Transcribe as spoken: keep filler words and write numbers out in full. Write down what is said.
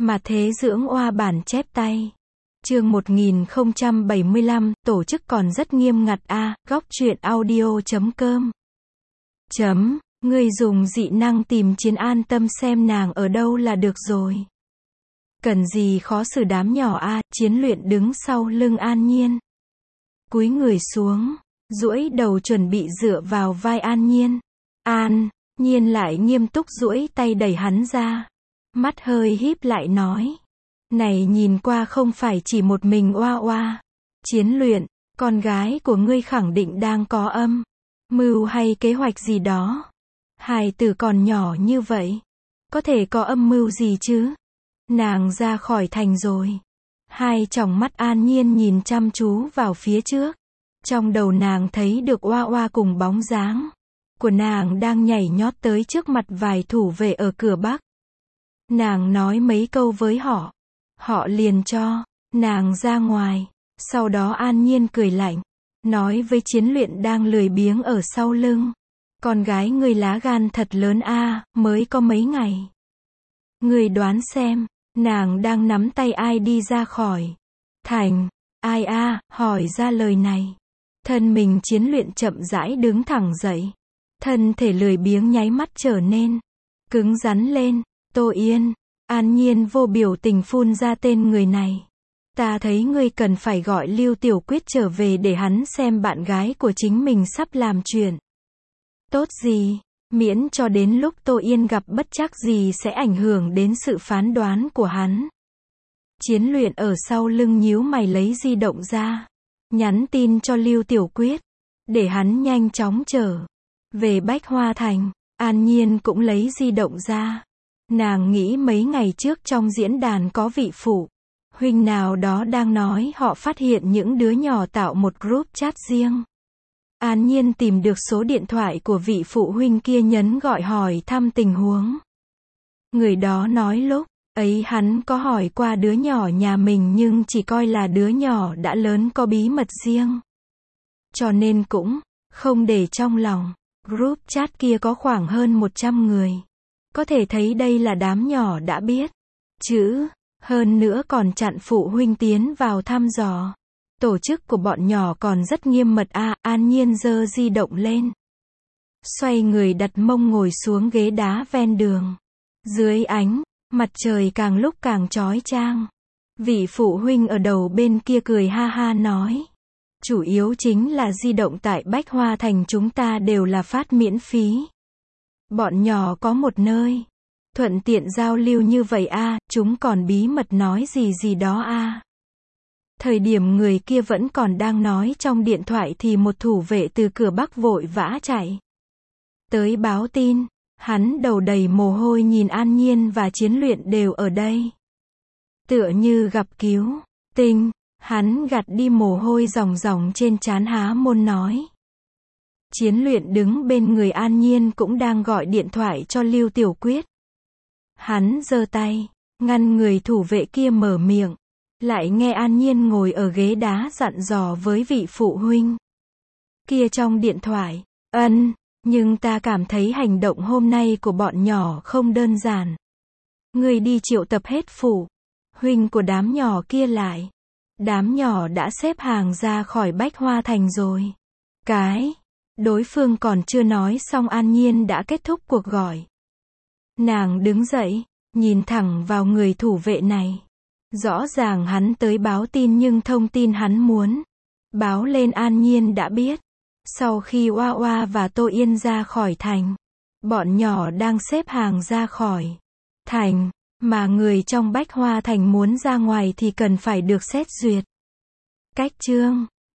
Mà thế dưỡng oa bản chép tay. Chương một nghìn không trăm bảy mươi lăm, tổ chức còn rất nghiêm ngặt a, góc truyện audio chấm com. Chấm, ngươi dùng dị năng tìm Chiến an tâm xem nàng ở đâu là được rồi. Cần gì khó xử đám nhỏ a, Chiến luyện đứng sau lưng An Nhiên. Cúi người xuống, duỗi đầu chuẩn bị dựa vào vai An Nhiên. An Nhiên lại nghiêm túc duỗi tay đẩy hắn ra. Mắt hơi híp lại nói. Này nhìn qua không phải chỉ một mình oa oa. Chiến luyện, con gái của ngươi khẳng định đang có âm mưu hay kế hoạch gì đó. Hài tử còn nhỏ như vậy, có thể có âm mưu gì chứ? Nàng ra khỏi thành rồi. Hai tròng mắt An Nhiên nhìn chăm chú vào phía trước. Trong đầu nàng thấy được oa oa cùng bóng dáng của nàng đang nhảy nhót tới trước mặt vài thủ vệ ở cửa Bắc. Nàng nói mấy câu với họ. Họ liền cho nàng ra ngoài. Sau đó An Nhiên cười lạnh, nói với Chiến luyện đang lười biếng ở sau lưng. Con gái ngươi lá gan thật lớn a, mới có mấy ngày. Ngươi đoán xem, nàng đang nắm tay ai đi ra khỏi thành. Ai a, hỏi ra lời này. Thân mình Chiến luyện chậm rãi đứng thẳng dậy. Thân thể lười biếng nháy mắt trở nên cứng rắn lên. Tô Yên. An Nhiên vô biểu tình phun ra tên người này. Ta thấy ngươi cần phải gọi Lưu Tiểu Quyết trở về để hắn xem bạn gái của chính mình sắp làm chuyện tốt gì, miễn cho đến lúc Tô Yên gặp bất trắc gì sẽ ảnh hưởng đến sự phán đoán của hắn. Chiến luyện ở sau lưng nhíu mày lấy di động ra, nhắn tin cho Lưu Tiểu Quyết, để hắn nhanh chóng trở về Bách Hoa Thành. An Nhiên cũng lấy di động ra. Nàng nghĩ mấy ngày trước trong diễn đàn có vị phụ huynh nào đó đang nói họ phát hiện những đứa nhỏ tạo một group chat riêng. An Nhiên tìm được số điện thoại của vị phụ huynh kia, nhấn gọi hỏi thăm tình huống. Người đó nói lúc ấy hắn có hỏi qua đứa nhỏ nhà mình nhưng chỉ coi là đứa nhỏ đã lớn có bí mật riêng, cho nên cũng không để trong lòng. Group chat kia có khoảng hơn một trăm người. Có thể thấy đây là đám nhỏ đã biết chữ, hơn nữa còn chặn phụ huynh tiến vào thăm dò. Tổ chức của bọn nhỏ còn rất nghiêm mật a. An Nhiên giơ di động lên, xoay người đặt mông ngồi xuống ghế đá ven đường. Dưới ánh mặt trời càng lúc càng chói chang, vị phụ huynh ở đầu bên kia cười ha ha nói. Chủ yếu chính là di động tại Bách Hoa Thành chúng ta đều là phát miễn phí. Bọn nhỏ có một nơi thuận tiện giao lưu như vậy a, chúng còn bí mật nói gì gì đó a. Thời điểm người kia vẫn còn đang nói trong điện thoại thì một thủ vệ từ cửa Bắc vội vã chạy tới báo tin. Hắn đầu đầy mồ hôi nhìn An Nhiên và Chiến luyện đều ở đây. Tựa như gặp cứu tinh, hắn gạt đi mồ hôi ròng ròng trên trán, há môn nói. Chiến luyện đứng bên người An Nhiên cũng đang gọi điện thoại cho Lưu Tiểu Quyết. Hắn giơ tay ngăn người thủ vệ kia mở miệng, lại nghe An Nhiên ngồi ở ghế đá dặn dò với vị phụ huynh kia trong điện thoại. Ân, nhưng ta cảm thấy hành động hôm nay của bọn nhỏ không đơn giản. Người đi triệu tập hết phụ huynh của đám nhỏ kia lại. Đám nhỏ đã xếp hàng ra khỏi Bách Hoa Thành rồi. Cái đối phương còn chưa nói xong An Nhiên đã kết thúc cuộc gọi. Nàng đứng dậy, nhìn thẳng vào người thủ vệ này. Rõ ràng hắn tới báo tin nhưng thông tin hắn muốn báo lên An Nhiên đã biết. Sau khi Oa Oa và Tô Yên ra khỏi thành, bọn nhỏ đang xếp hàng ra khỏi thành, mà người trong Bách Hoa Thành muốn ra ngoài thì cần phải được xét duyệt. Cách chương